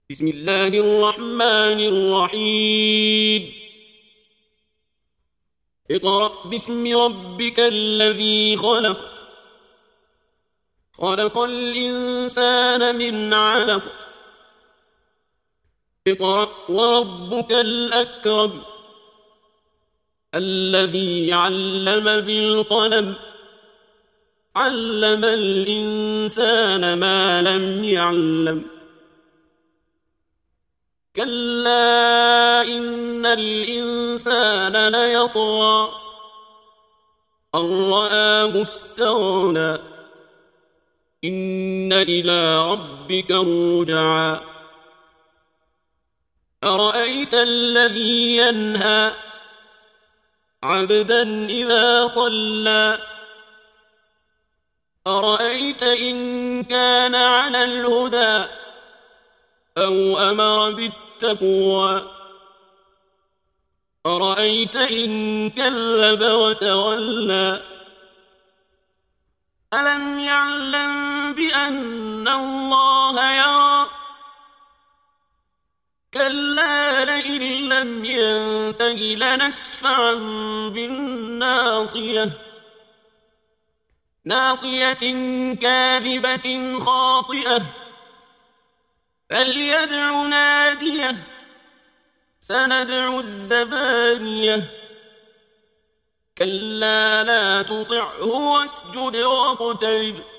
بسم الله الرحمن الرحيم. اقرأ باسم ربك الذي خلق. خلق الإنسان من علق. اقرأ وربك الأكرم الذي علم بالقلم علم الإنسان ما لم يعلم. كلا إن الإنسان ليطغى أن رآه استغنى إن إلى ربك الرجعى. أرأيت الذي ينهى عبدا إذا صلى أرأيت إن كان على الهدى أو أمر بالتقوى أرأيت إن كذب وتولى ألم يعلم بأن الله يرى كلا لئن لم ينته لنسفعا بالناصية ناصية كاذبة خاطئة فليدع ناديه سندع الزبانية كلا لا تطعه واسجد واقترب